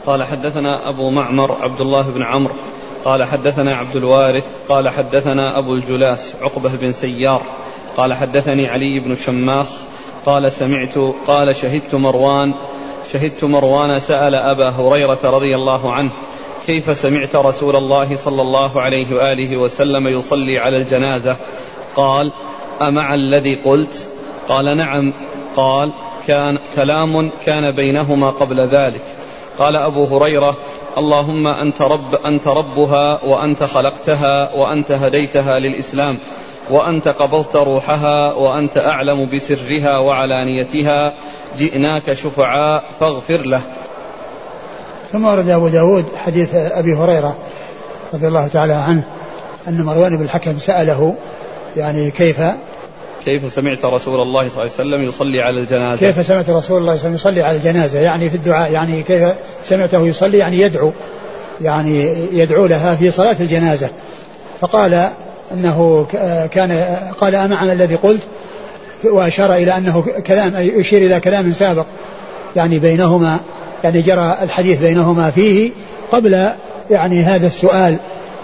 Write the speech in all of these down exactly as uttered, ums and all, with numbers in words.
قال حدثنا أبو معمر عبد الله بن عمرو قال حدثنا عبد الوارث قال حدثنا أبو الجلاس عقبة بن سيار قال حدثني علي بن شماخ قال سمعت قال شهدت مروان شهدت مروان سأل أبا هريرة رضي الله عنه كيف سمعت رسول الله صلى الله عليه وآله وسلم يصلي على الجنازة؟ قال أمع الذي قلت؟ قال نعم. قال كان كلام كان بينهما قبل ذلك. قال أبو هريرة اللهم أنت رب أنت ربها وأنت خلقتها وأنت هديتها للإسلام وأنت قبضت روحها وأنت أعلم بسرها وعلانيتها جئناك شفعاء فاغفر له. ثم ورد أبو داود حديث أبي هريرة رضي الله تعالى عنه أن مروان بن الحكم سأله يعني كيف كيف سمعت رسول الله صلى الله عليه وسلم يصلي على الجنازة كيف سمعت رسول الله صلى الله عليه وسلم يصلي على الجنازة يعني في الدعاء يعني كيف سمعته يصلي يعني يدعو يعني يدعو لها في صلاة الجنازة. فقال أنه كان قال أمعنا الذي قلت وأشار إلى أنه كلام يشير إلى كلام سابق يعني بينهما يعني جرى الحديث بينهما فيه قبل يعني هذا السؤال.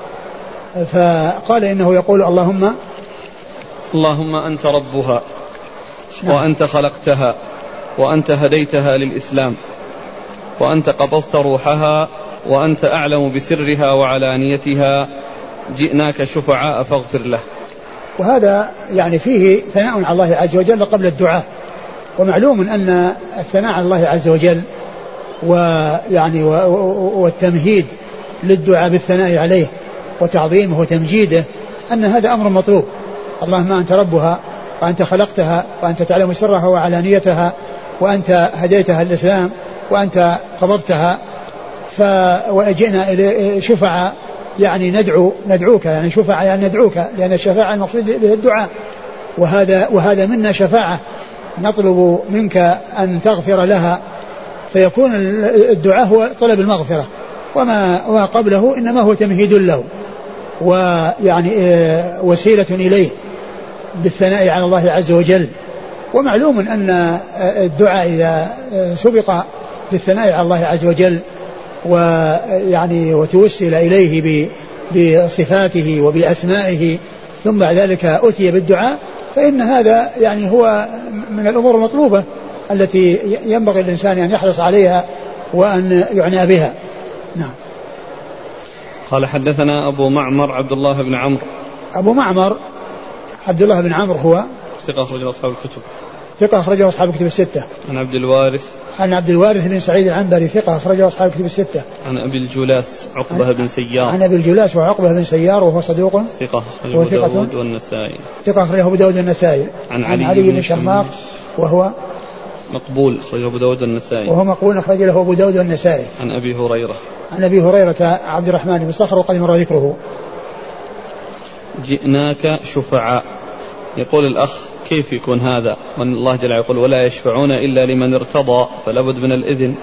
فقال إنه يقول اللهم اللهم أنت ربها وأنت خلقتها وأنت هديتها للإسلام وأنت قبضت روحها وأنت أعلم بسرها وعلانيتها جئناك شفعاء فاغفر له. وهذا يعني فيه ثناء على الله عز وجل قبل الدعاء. ومعلوم أن الثناء على الله عز وجل ويعني والتمهيد للدعاء بالثناء عليه وتعظيمه وتمجيده أن هذا أمر مطلوب. اللهم أنت ربها وأنت خلقتها وأنت تعلم سرها وعلانيتها وأنت هديتها الإسلام وأنت قبضتها فوأجئنا إلى شفعاء يعني ندعو ندعوك يعني شفعاء يعني ندعوك لأن الشفاعة المقصود به الدعاء وهذا وهذا منا شفاعة نطلب منك أن تغفر لها فيكون الدعاء هو طلب المغفرة وما, وما قبله إنما هو تمهيد له ويعني وسيلة إليه بالثناء على الله عز وجل. ومعلوم أن الدعاء إذا سبق بالثناء على الله عز وجل ويعني وتوسل إليه بصفاته وبأسمائه ثم بعد ذلك أتي بالدعاء فإن هذا يعني هو من الأمور المطلوبة التي ينبغي الإنسان أن يحرص عليها وأن يعنى بها. نعم. قال حدثنا أبو معمر عبد الله بن عمرو. أبو معمر عبد الله بن عمرو هو ثقة أخرجه أصحاب الكتب. ثقة أخرجه أصحاب الكتب الستة. عن عبد الوارث عن عبد الوارث بن سعيد العنبري ثقة أخرجه أصحاب الكتب الستة. عن أبي الجلاس عقبة بن سيار. عن أبي الجلاس وعقبة بن سيار وهو صدوق ثقة أخرجه أبو داود والنسائي. ثقة أخرجه أبو داود والنسائي. عن, عن علي بن شماخ وهو مقبول أخرجه أبو داود والنسائي. وهو مقبول أخرج له أبو داود والنسائي. عن أبي هريرة. عن أبي هريرة عبد الرحمن بن صخر وقد مر ذكره. جئناك شفعاء. يقول الأخ كيف يكون هذا من الله جل يقول ولا يشفعون إلا لمن ارتضى فلا بد من الإذن.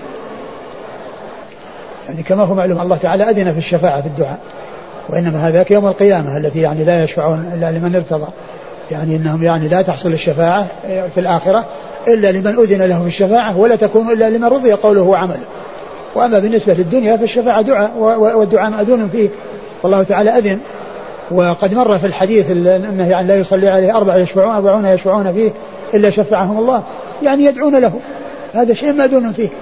يعني كما هو معلوم الله تعالى أذن في الشفاعة في الدعاء وإنما هذاك يوم القيامة التي يعني لا يشفعون إلا لمن ارتضى يعني إنهم يعني لا تحصل الشفاعة في الآخرة إلا لمن أذن له في الشفاعة ولا تكون إلا لمن رضي قوله وعمله. وأما بالنسبة للدنيا فالشفاعة دعاء والدعاء مأذون فيه والله تعالى أذن. وقد مر في الحديث أنه يعني لا يصلي عليه أربعة يشفعون أربعون يشفعون فيه إلا شفعهم الله يعني يدعون له هذا شيء مأذون فيه.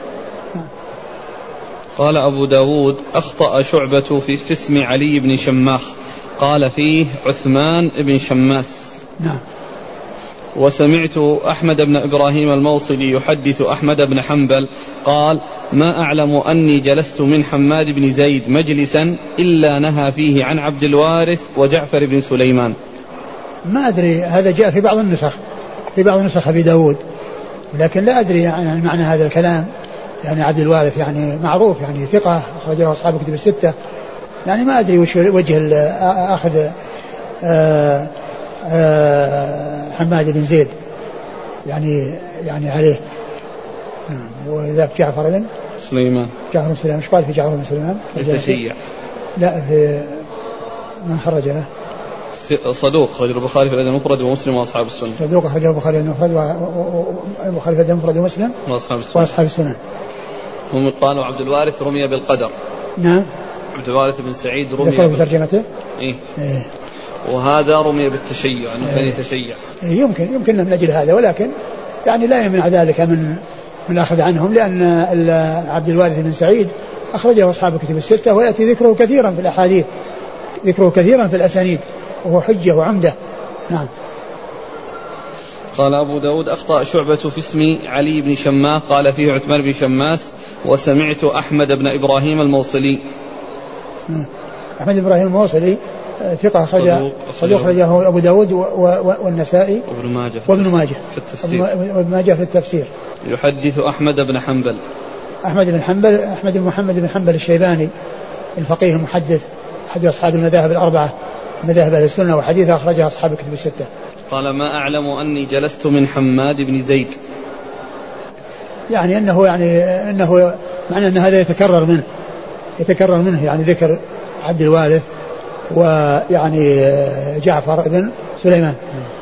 قال أبو داود أخطأ شعبة في, في اسم علي بن شماخ قال فيه عثمان بن شماس. نعم. وسمعت أحمد بن إبراهيم الموصلي يحدث أحمد بن حنبل قال ما أعلم أني جلست من حماد بن زيد مجلسا إلا نهى فيه عن عبد الوارث وجعفر بن سليمان. ما أدري هذا جاء في بعض النسخ في بعض النسخ أبي داود لكن لا أدري يعني معنى هذا الكلام. يعني عبد الوارث يعني معروف يعني ثقة أخرجه أصحاب الكتب الستة يعني ما أدري وش وجه أخذ آآ آآ حماد بن زيد يعني يعني عليه. وذاك جعفر بن سليمان جعفر بن سليمان ايش قال في جعفر بن سليمان؟ التشيع. لا في من خرج له صدوق خرج البخاري في الأدب المفرد ومسلم وأصحاب السنن. صدوق خرج البخاري في المفرد والبخاري في الأدب المفرد ومسلم وأصحاب السنن وأصحاب السنن. هم قالوا عبد الوارث رمي بالقدر. نعم. عبد الوارث بن سعيد رمي ذكروا بترجمته. إيه؟ إيه. وهذا رمي بالتشيع أنه كان يتشيع. إيه يمكن يمكن من أجل هذا، ولكن يعني لا يمنع ذلك من من الأخذ عنهم، لأن عبد الوارث بن سعيد أخرجه أصحاب الكتب الستة، ويأتي ذكره كثيرا في الأحاديث، ذكره كثيرا في الأسانيد، وهو حجة وعمدة. نعم. قال أبو داود أخطأ شعبة في اسم علي بن شماخ، قال فيه عثمان بن شماس، وسمعت أحمد بن إبراهيم الموصلي. أحمد بن إبراهيم الموصلي ثقة أخرجه صدوق أخرجه أبو داود والنسائي وابن ماجه وابن ماجه في التفسير وابن ماجه في التفسير. يحدث أحمد بن حنبل. أحمد بن حنبل أحمد بن محمد بن حنبل الشيباني الفقيه المحدث أحد أصحاب المذاهب الأربعة مذاهب أهل السنة، وحديث أخرجها أصحاب الكتب الستة. قال ما أعلم أني جلست من حماد بن زيد، يعني أنه يعني أنه معنى أن هذا يتكرر منه يتكرر منه يعني ذكر عبد الوارث ويعني جعفر بن سليمان.